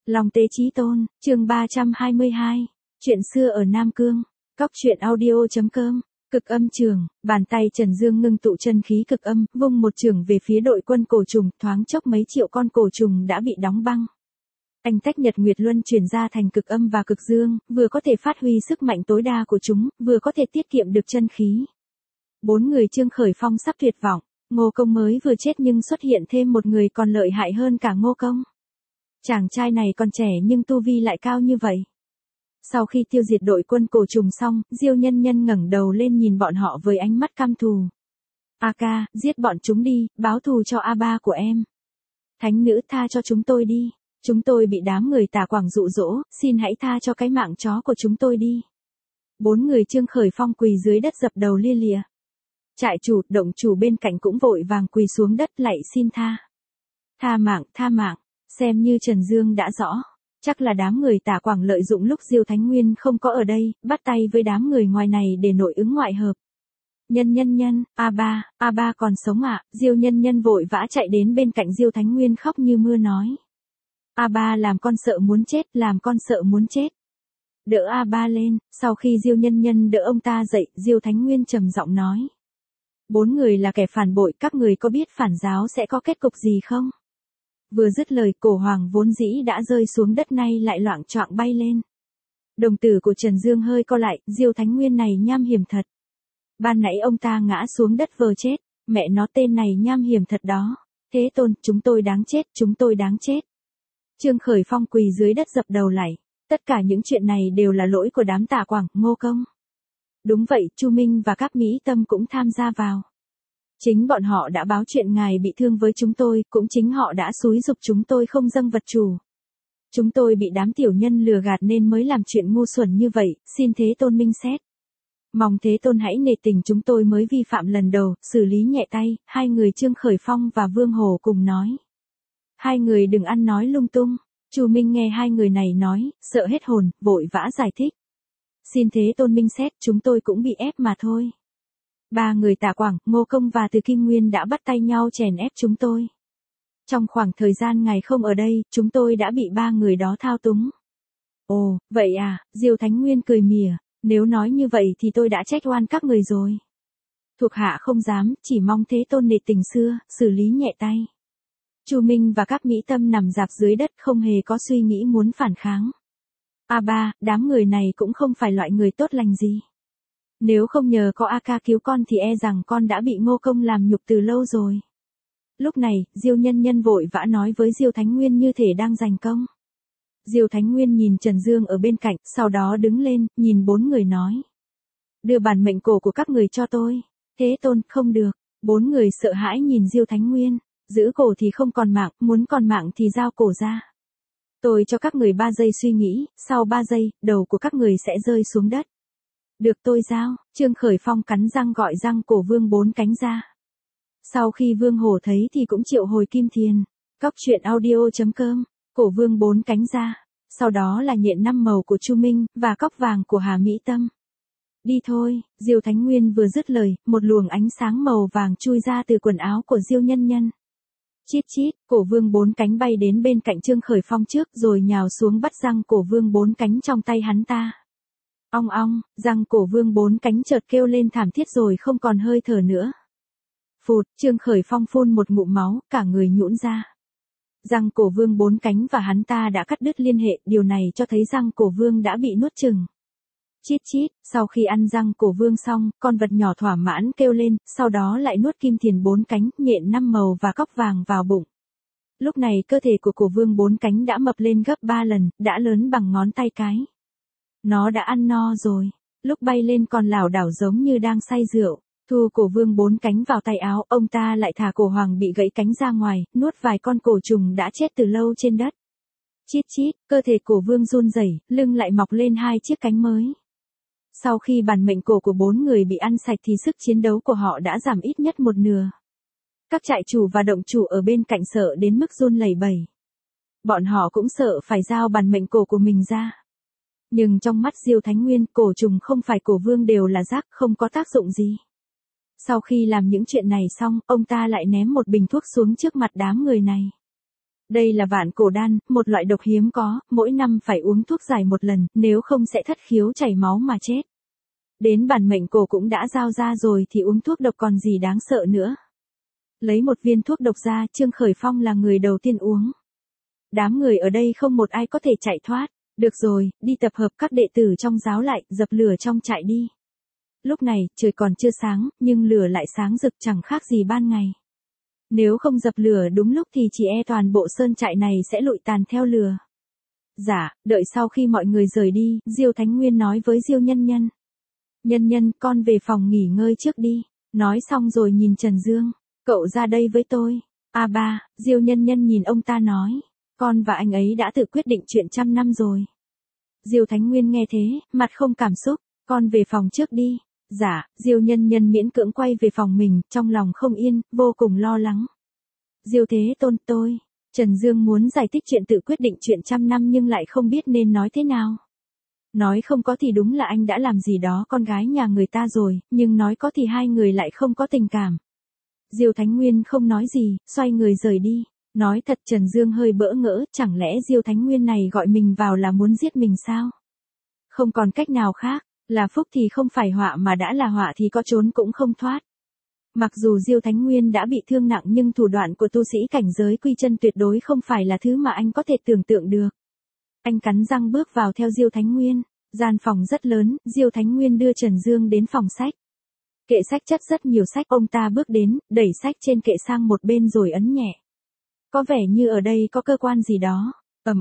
Long Tế Chí Tôn, chương 322. Chuyện xưa ở Nam Cương. Cóc truyện audio.com. Cực âm trường, bàn tay Trần Dương ngưng tụ chân khí cực âm, vung một chưởng về phía đội quân cổ trùng, thoáng chốc mấy triệu con cổ trùng đã bị đóng băng. Anh tách nhật nguyệt luân chuyển ra thành cực âm và cực dương, vừa có thể phát huy sức mạnh tối đa của chúng, vừa có thể tiết kiệm được chân khí. Bốn người Trương Khởi Phong sắp tuyệt vọng, Ngô Công mới vừa chết nhưng xuất hiện thêm một người còn lợi hại hơn cả Ngô Công. Chàng trai này còn trẻ nhưng tu vi lại cao như vậy. Sau khi tiêu diệt đội quân cổ trùng xong, Diêu Nhân Nhân ngẩng đầu lên nhìn bọn họ với ánh mắt căm thù. A ca, giết bọn chúng đi, báo thù cho A3 của em. Thánh nữ tha cho chúng tôi đi. Chúng tôi bị đám người Tà Quảng dụ dỗ, xin hãy tha cho cái mạng chó của chúng tôi đi. Bốn người Trương Khởi Phong quỳ dưới đất dập đầu lia lịa. Trại chủ, động chủ bên cạnh cũng vội vàng quỳ xuống đất lạy xin tha. Tha mạng, xem như Trần Dương đã rõ. Chắc là đám người Tà Quảng lợi dụng lúc Diêu Thánh Nguyên không có ở đây, bắt tay với đám người ngoài này để nội ứng ngoại hợp. Nhân, A3 còn sống ạ. Diêu Nhân vội vã chạy đến bên cạnh Diêu Thánh Nguyên khóc như mưa nói. A3 làm con sợ muốn chết. Đỡ A3 lên, sau khi Diêu Nhân đỡ ông ta dậy, Diêu Thánh Nguyên trầm giọng nói. Bốn người là kẻ phản bội, các người có biết phản giáo sẽ có kết cục gì không? Vừa dứt lời, cổ hoàng vốn dĩ đã rơi xuống đất nay lại loạng choạng bay lên. Đồng tử của Trần Dương hơi co lại, Diêu Thánh Nguyên này nham hiểm thật. Ban nãy ông ta ngã xuống đất vờ chết, mẹ nó tên này nham hiểm thật đó. Thế Tôn, chúng tôi đáng chết. Trương Khởi Phong quỳ dưới đất dập đầu lạy. Tất cả những chuyện này đều là lỗi của đám Tà Quảng, Ngô Công. Đúng vậy, Chu Minh và các Mỹ Tâm cũng tham gia vào. Chính bọn họ đã báo chuyện ngài bị thương với chúng tôi, cũng chính họ đã xúi giục chúng tôi không dâng vật chủ. Chúng tôi bị đám tiểu nhân lừa gạt nên mới làm chuyện ngu xuẩn như vậy, xin Thế Tôn minh xét. Mong Thế Tôn hãy nể tình chúng tôi mới vi phạm lần đầu, xử lý nhẹ tay. Hai người Trương Khởi Phong và Vương Hồ cùng nói. Hai người đừng ăn nói lung tung. Chu Minh nghe hai người này nói, sợ hết hồn, vội vã giải thích. Xin Thế Tôn minh xét, chúng tôi cũng bị ép mà thôi. Ba người Tà Quảng, Ngô Công và Từ Kim Nguyên đã bắt tay nhau chèn ép chúng tôi. Trong khoảng thời gian ngài không ở đây, chúng tôi đã bị ba người đó thao túng. Ồ, vậy à, Diêu Thánh Nguyên cười mỉa, nếu nói như vậy thì tôi đã trách oan các người rồi. Thuộc hạ không dám, chỉ mong Thế Tôn nể tình xưa, xử lý nhẹ tay. Chu Minh và các Mỹ Tâm nằm rạp dưới đất không hề có suy nghĩ muốn phản kháng. A3, đám người này cũng không phải loại người tốt lành gì. Nếu không nhờ có A ca cứu con thì e rằng con đã bị Ngô Công làm nhục từ lâu rồi. Lúc này, Diêu Nhân vội vã nói với Diêu Thánh Nguyên như thể đang giành công. Diêu Thánh Nguyên nhìn Trần Dương ở bên cạnh, sau đó đứng lên, nhìn bốn người nói. Đưa bản mệnh cổ của các người cho tôi. Thế Tôn, không được. Bốn người sợ hãi nhìn Diêu Thánh Nguyên. Giữ cổ thì không còn mạng, muốn còn mạng thì giao cổ ra. Tôi cho các người 3 giây suy nghĩ, sau 3 giây, đầu của các người sẽ rơi xuống đất. Được tôi giao. Trương Khởi Phong cắn răng gọi răng cổ Vương Bốn Cánh ra. Sau khi Vương Hổ thấy thì cũng triệu hồi Kim Thiền. Cóc truyện audio.com. Cổ Vương Bốn Cánh ra. Sau đó là nhện 5 màu của Chu Minh, và cóc vàng của Hà Mỹ Tâm. Đi thôi. Diêu Thánh Nguyên vừa dứt lời, một luồng ánh sáng màu vàng chui ra từ quần áo của Diêu Nhân. Chít chít, cổ Vương Bốn Cánh bay đến bên cạnh Trương Khởi Phong trước rồi nhào xuống bắt răng cổ Vương Bốn Cánh trong tay hắn ta. Ong ong, răng cổ Vương Bốn Cánh chợt kêu lên thảm thiết rồi không còn hơi thở nữa. Phụt, Trương Khởi Phong phun một ngụm máu, cả người nhũn ra. Răng cổ Vương Bốn Cánh và hắn ta đã cắt đứt liên hệ, điều này cho thấy răng cổ Vương đã bị nuốt chửng. Chít chít, sau khi ăn răng cổ Vương xong, con vật nhỏ thỏa mãn kêu lên, sau đó lại nuốt Kim Thiền 4 cánh, nhện 5 màu và cóc vàng vào bụng. Lúc này cơ thể của cổ Vương 4 cánh đã mập lên gấp 3 lần, đã lớn bằng ngón tay cái. Nó đã ăn no rồi, lúc bay lên còn lảo đảo giống như đang say rượu. Thu cổ Vương 4 cánh vào tay áo, ông ta lại thả cổ hoàng bị gãy cánh ra ngoài, nuốt vài con cổ trùng đã chết từ lâu trên đất. Chít chít, cơ thể cổ Vương run rẩy, lưng lại mọc lên 2 chiếc cánh mới. Sau khi bản mệnh cổ của 4 người bị ăn sạch thì sức chiến đấu của họ đã giảm ít nhất một nửa. Các trại chủ và động chủ ở bên cạnh sợ đến mức run lẩy bẩy. Bọn họ cũng sợ phải giao bản mệnh cổ của mình ra. Nhưng trong mắt Diêu Thánh Nguyên, cổ trùng không phải cổ Vương đều là rác, không có tác dụng gì. Sau khi làm những chuyện này xong, ông ta lại ném một bình thuốc xuống trước mặt đám người này. Đây là vạn cổ đan, một loại độc hiếm có, mỗi năm phải uống thuốc giải một lần, nếu không sẽ thất khiếu chảy máu mà chết. Đến bản mệnh cổ cũng đã giao ra rồi thì uống thuốc độc còn gì đáng sợ nữa. Lấy một viên thuốc độc ra, Trương Khởi Phong là người đầu tiên uống. Đám người ở đây không một ai có thể chạy thoát. Được rồi, đi tập hợp các đệ tử trong giáo lại, dập lửa trong trại đi. Lúc này, trời còn chưa sáng, nhưng lửa lại sáng rực chẳng khác gì ban ngày. Nếu không dập lửa đúng lúc thì chỉ e toàn bộ sơn trại này sẽ lụi tàn theo lửa. Dạ, đợi sau khi mọi người rời đi, Diêu Thánh Nguyên nói với Diêu Nhân Nhân. Nhân Nhân, con về phòng nghỉ ngơi trước đi. Nói xong rồi nhìn Trần Dương. Cậu ra đây với tôi. Ba, Diêu Nhân Nhân nhìn ông ta nói. Con và anh ấy đã tự quyết định chuyện 100 năm rồi. Diêu Thánh Nguyên nghe thế, mặt không cảm xúc. Con về phòng trước đi. Dạ, Diêu Nhân Nhân miễn cưỡng quay về phòng mình, trong lòng không yên, vô cùng lo lắng. Diêu Thế Tôn tôi. Trần Dương muốn giải thích chuyện tự quyết định chuyện 100 năm nhưng lại không biết nên nói thế nào. Nói không có thì đúng là anh đã làm gì đó con gái nhà người ta rồi, nhưng nói có thì hai người lại không có tình cảm. Diêu Thánh Nguyên không nói gì, xoay người rời đi. Nói thật Trần Dương hơi bỡ ngỡ, chẳng lẽ Diêu Thánh Nguyên này gọi mình vào là muốn giết mình sao? Không còn cách nào khác, là phúc thì không phải họa mà đã là họa thì có trốn cũng không thoát. Mặc dù Diêu Thánh Nguyên đã bị thương nặng nhưng thủ đoạn của tu sĩ cảnh giới quy chân tuyệt đối không phải là thứ mà anh có thể tưởng tượng được. Anh cắn răng bước vào theo Diêu Thánh Nguyên. Gian phòng rất lớn, Diêu Thánh Nguyên đưa Trần Dương đến phòng sách. Kệ sách chất rất nhiều sách, ông ta bước đến, đẩy sách trên kệ sang một bên rồi ấn nhẹ. Có vẻ như ở đây có cơ quan gì đó.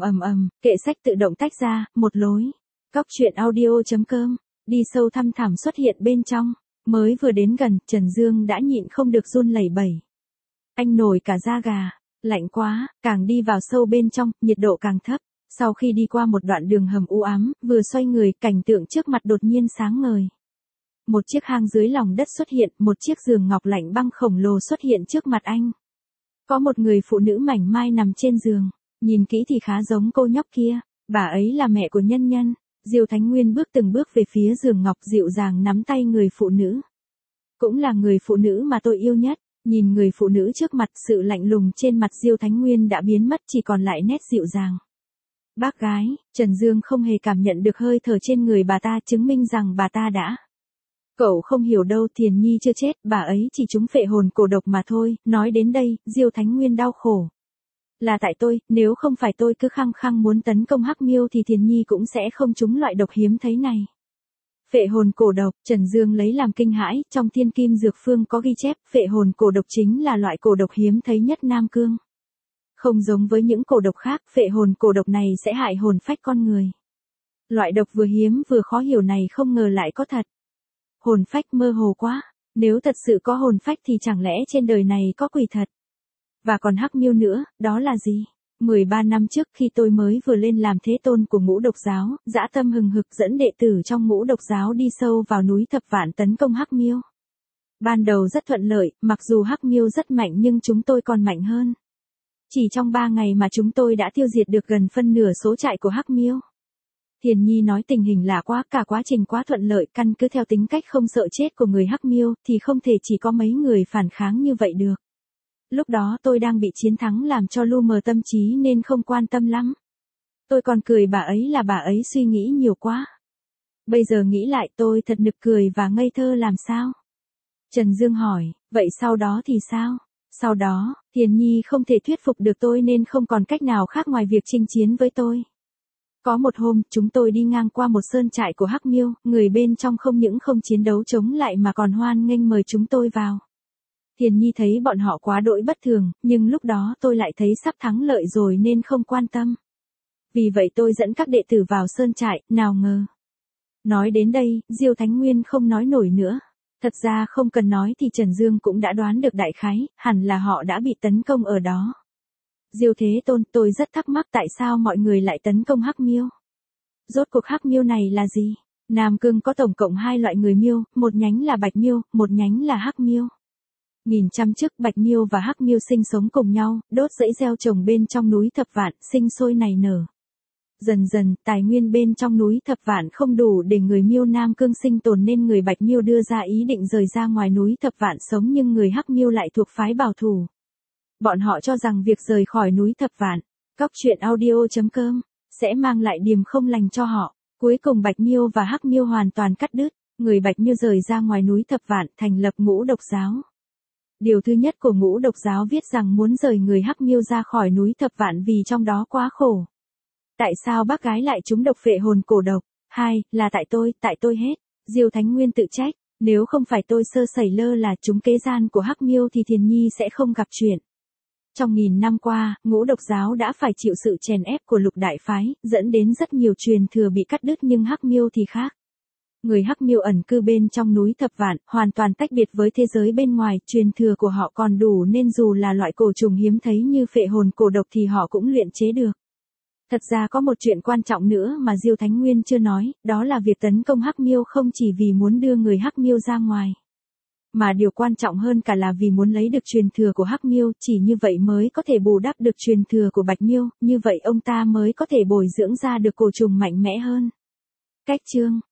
Kệ sách tự động tách ra, một lối. Cóc truyện audio.com, đi sâu thăm thẳm xuất hiện bên trong. Mới vừa đến gần, Trần Dương đã nhịn không được run lẩy bẩy. Anh nổi cả da gà, lạnh quá, càng đi vào sâu bên trong, nhiệt độ càng thấp. Sau khi đi qua một đoạn đường hầm u ám, vừa xoay người, cảnh tượng trước mặt đột nhiên sáng ngời. Một chiếc hang dưới lòng đất xuất hiện, một chiếc giường ngọc lạnh băng khổng lồ xuất hiện trước mặt anh. Có một người phụ nữ mảnh mai nằm trên giường, nhìn kỹ thì khá giống cô nhóc kia, bà ấy là mẹ của Nhân Nhân. Diêu Thánh Nguyên bước từng bước về phía giường ngọc dịu dàng nắm tay người phụ nữ. Cũng là người phụ nữ mà tôi yêu nhất, nhìn người phụ nữ trước mặt sự lạnh lùng trên mặt Diêu Thánh Nguyên đã biến mất chỉ còn lại nét dịu dàng. Bác gái, Trần Dương không hề cảm nhận được hơi thở trên người bà ta chứng minh rằng bà ta đã. Cậu không hiểu đâu, Thiền Nhi chưa chết, bà ấy chỉ trúng phệ hồn cổ độc mà thôi. Nói đến đây, Diêu Thánh Nguyên đau khổ. Là tại tôi, nếu không phải tôi cứ khăng khăng muốn tấn công Hắc Miêu thì Thiền Nhi cũng sẽ không trúng loại độc hiếm thấy này. Phệ hồn cổ độc, Trần Dương lấy làm kinh hãi, trong Thiên Kim Dược Phương có ghi chép, phệ hồn cổ độc chính là loại cổ độc hiếm thấy nhất Nam Cương. Không giống với những cổ độc khác, phệ hồn cổ độc này sẽ hại hồn phách con người. Loại độc vừa hiếm vừa khó hiểu này không ngờ lại có thật. Hồn phách mơ hồ quá, nếu thật sự có hồn phách thì chẳng lẽ trên đời này có quỷ thật. Và còn Hắc Miêu nữa, đó là gì? 13 năm trước khi tôi mới vừa lên làm thế tôn của Ngũ Độc Giáo, dã tâm hừng hực dẫn đệ tử trong Ngũ Độc Giáo đi sâu vào núi Thập Vạn tấn công Hắc Miêu. Ban đầu rất thuận lợi, mặc dù Hắc Miêu rất mạnh nhưng chúng tôi còn mạnh hơn. Chỉ trong 3 ngày mà chúng tôi đã tiêu diệt được gần phân nửa số trại của Hắc Miêu. Thiền Nhi nói tình hình lạ quá, cả quá trình quá thuận lợi, căn cứ theo tính cách không sợ chết của người Hắc Miêu thì không thể chỉ có mấy người phản kháng như vậy được. Lúc đó tôi đang bị chiến thắng làm cho lu mờ tâm trí nên không quan tâm lắm. Tôi còn cười bà ấy là bà ấy suy nghĩ nhiều quá. Bây giờ nghĩ lại tôi thật nực cười và ngây thơ làm sao? Trần Dương hỏi, vậy sau đó thì sao? Sau đó, Thiền Nhi không thể thuyết phục được tôi nên không còn cách nào khác ngoài việc chinh chiến với tôi. Có một hôm, chúng tôi đi ngang qua một sơn trại của Hắc Miêu, người bên trong không những không chiến đấu chống lại mà còn hoan nghênh mời chúng tôi vào. Thiền Nhi thấy bọn họ quá đỗi bất thường, nhưng lúc đó tôi lại thấy sắp thắng lợi rồi nên không quan tâm. Vì vậy tôi dẫn các đệ tử vào sơn trại, nào ngờ. Nói đến đây, Diêu Thánh Nguyên không nói nổi nữa. Thật ra không cần nói thì Trần Dương cũng đã đoán được đại khái, hẳn là họ đã bị tấn công ở đó. Diêu Thế Tôn, tôi rất thắc mắc tại sao mọi người lại tấn công Hắc Miêu. Rốt cuộc Hắc Miêu này là gì? Nam Cương có tổng cộng 2 loại người miêu, một nhánh là Bạch Miêu, một nhánh là Hắc Miêu. Nghìn trăm trước Bạch Miêu và Hắc Miêu sinh sống cùng nhau, đốt rẫy gieo trồng bên trong núi Thập Vạn, sinh sôi nảy nở. Dần dần, tài nguyên bên trong núi Thập Vạn không đủ để người Miêu Nam Cương sinh tồn nên người Bạch Miêu đưa ra ý định rời ra ngoài núi Thập Vạn sống nhưng người Hắc Miêu lại thuộc phái bảo thủ. Bọn họ cho rằng việc rời khỏi núi Thập Vạn, cóc truyện audio.com, sẽ mang lại điềm không lành cho họ. Cuối cùng Bạch Miêu và Hắc Miêu hoàn toàn cắt đứt, người Bạch Miêu rời ra ngoài núi Thập Vạn thành lập Ngũ Độc Giáo. Điều thứ nhất của Ngũ Độc Giáo viết rằng muốn rời người Hắc Miêu ra khỏi núi Thập Vạn vì trong đó quá khổ. Tại sao bác gái lại trúng độc phệ hồn cổ độc? 2. Là tại tôi hết. Diêu Thánh Nguyên tự trách, nếu không phải tôi sơ sẩy lơ là trúng kế gian của Hắc Miêu thì Thiền Nhi sẽ không gặp chuyện. Trong nghìn năm qua, Ngũ Độc Giáo đã phải chịu sự chèn ép của Lục Đại Phái, dẫn đến rất nhiều truyền thừa bị cắt đứt nhưng Hắc Miêu thì khác. Người Hắc Miêu ẩn cư bên trong núi Thập Vạn, hoàn toàn tách biệt với thế giới bên ngoài, truyền thừa của họ còn đủ nên dù là loại cổ trùng hiếm thấy như phệ hồn cổ độc thì họ cũng luyện chế được. Thật ra có một chuyện quan trọng nữa mà Diêu Thánh Nguyên chưa nói, đó là việc tấn công Hắc Miêu không chỉ vì muốn đưa người Hắc Miêu ra ngoài, mà điều quan trọng hơn cả là vì muốn lấy được truyền thừa của Hắc Miêu, chỉ như vậy mới có thể bù đắp được truyền thừa của Bạch Miêu, như vậy ông ta mới có thể bồi dưỡng ra được cổ trùng mạnh mẽ hơn. Cách chương